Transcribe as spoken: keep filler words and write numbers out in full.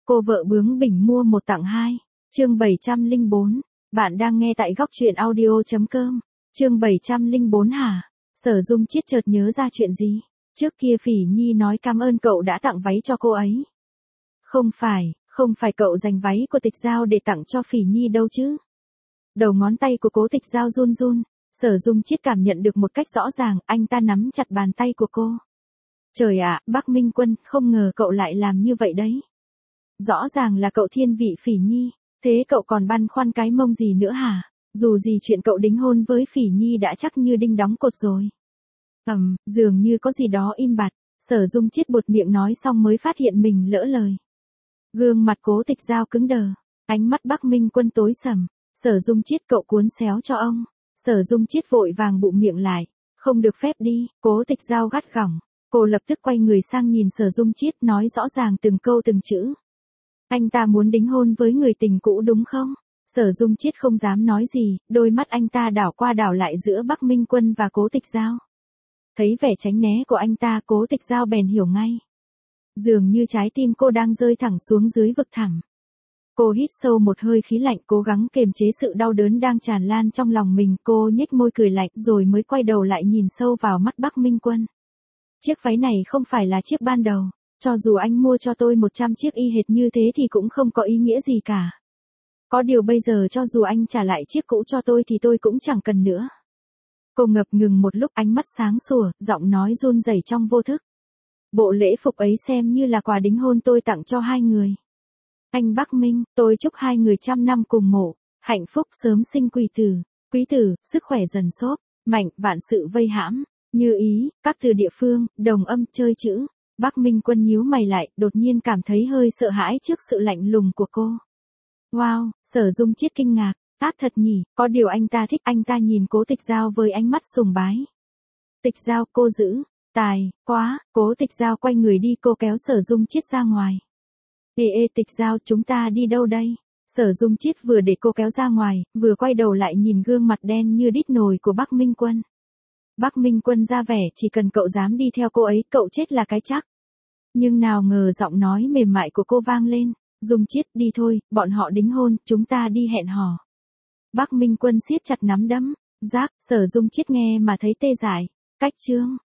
Cô vợ bướng bỉnh mua một tặng hai. Chương bảy trăm lẻ bốn. Bạn đang nghe tại góc truyện audio chấm com. Chương bảy trăm lẻ bốn hả? Sở Dung Chiết chợt nhớ ra chuyện gì? Trước kia Phỉ Nhi nói cảm ơn cậu đã tặng váy cho cô ấy. Không phải, không phải cậu dành váy của Tịch Giao để tặng cho Phỉ Nhi đâu chứ? Đầu ngón tay của Cố Tịch Giao run run, Sở Dung Chiết cảm nhận được một cách rõ ràng, anh ta nắm chặt bàn tay của cô. Trời ạ, Bắc Minh Quân, không ngờ cậu lại làm như vậy đấy. Rõ ràng là cậu thiên vị Phỉ Nhi, thế cậu còn băn khoăn cái mông gì nữa hả? Dù gì chuyện cậu đính hôn với Phỉ Nhi đã chắc như đinh đóng cột rồi. Ầm, dường như có gì đó im bặt, Sở Dung Chiết buột miệng nói xong mới phát hiện mình lỡ lời. Gương mặt Cố Tịch Giao cứng đờ, ánh mắt Bắc Minh Quân tối sầm. Sở Dung Chiết, cậu cuốn xéo cho ông. Sở Dung Chiết vội vàng bụm miệng lại, không được phép đi. Cố Tịch Giao gắt gỏng, cô lập tức quay người sang nhìn Sở Dung Chiết, nói rõ ràng từng câu từng chữ. Anh ta muốn đính hôn với người tình cũ đúng không? Sở Dung Chiết không dám nói gì, đôi mắt anh ta đảo qua đảo lại giữa Bắc Minh Quân và Cố Tịch Giao. Thấy vẻ tránh né của anh ta, Cố Tịch Giao bèn hiểu ngay. Dường như trái tim cô đang rơi thẳng xuống dưới vực thẳm. Cô hít sâu một hơi khí lạnh, cố gắng kiềm chế sự đau đớn đang tràn lan trong lòng mình. Cô nhếch môi cười lạnh rồi mới quay đầu lại nhìn sâu vào mắt Bắc Minh Quân. Chiếc váy này không phải là chiếc ban đầu. Cho dù anh mua cho tôi một trăm chiếc y hệt như thế thì cũng không có ý nghĩa gì cả. Có điều bây giờ cho dù anh trả lại chiếc cũ cho tôi thì tôi cũng chẳng cần nữa. Cô ngập ngừng một lúc, ánh mắt sáng sủa, giọng nói run rẩy trong vô thức. Bộ lễ phục ấy xem như là quà đính hôn tôi tặng cho hai người. Anh Bắc Minh, tôi chúc hai người trăm năm cùng mộ, hạnh phúc sớm sinh quý tử, quý tử, sức khỏe dần xốp, mạnh, vạn sự vây hãm, như ý, các từ địa phương, đồng âm, chơi chữ. Bắc Minh Quân nhíu mày lại, đột nhiên cảm thấy hơi sợ hãi trước sự lạnh lùng của cô. Wow, Sở Dung Chiết kinh ngạc, ác thật nhỉ, có điều anh ta thích. Anh ta nhìn Cố Tịch Giao với ánh mắt sùng bái. Tịch Giao, cô giữ, tài, quá. Cố Tịch Giao quay người đi, cô kéo Sở Dung Chiết ra ngoài. Ê ê Tịch Giao, chúng ta đi đâu đây? Sở Dung Chiết vừa để cô kéo ra ngoài, vừa quay đầu lại nhìn gương mặt đen như đít nồi của Bắc Minh Quân. Bắc Minh Quân ra vẻ chỉ cần cậu dám đi theo cô ấy, cậu chết là cái chắc. Nhưng nào ngờ giọng nói mềm mại của cô vang lên. Dung Chiết, đi thôi, bọn họ đính hôn, chúng ta đi hẹn hò. Bắc Minh Quân siết chặt nắm đấm. Giác, Sở Dung Chiết nghe mà thấy tê dại. Cách chương.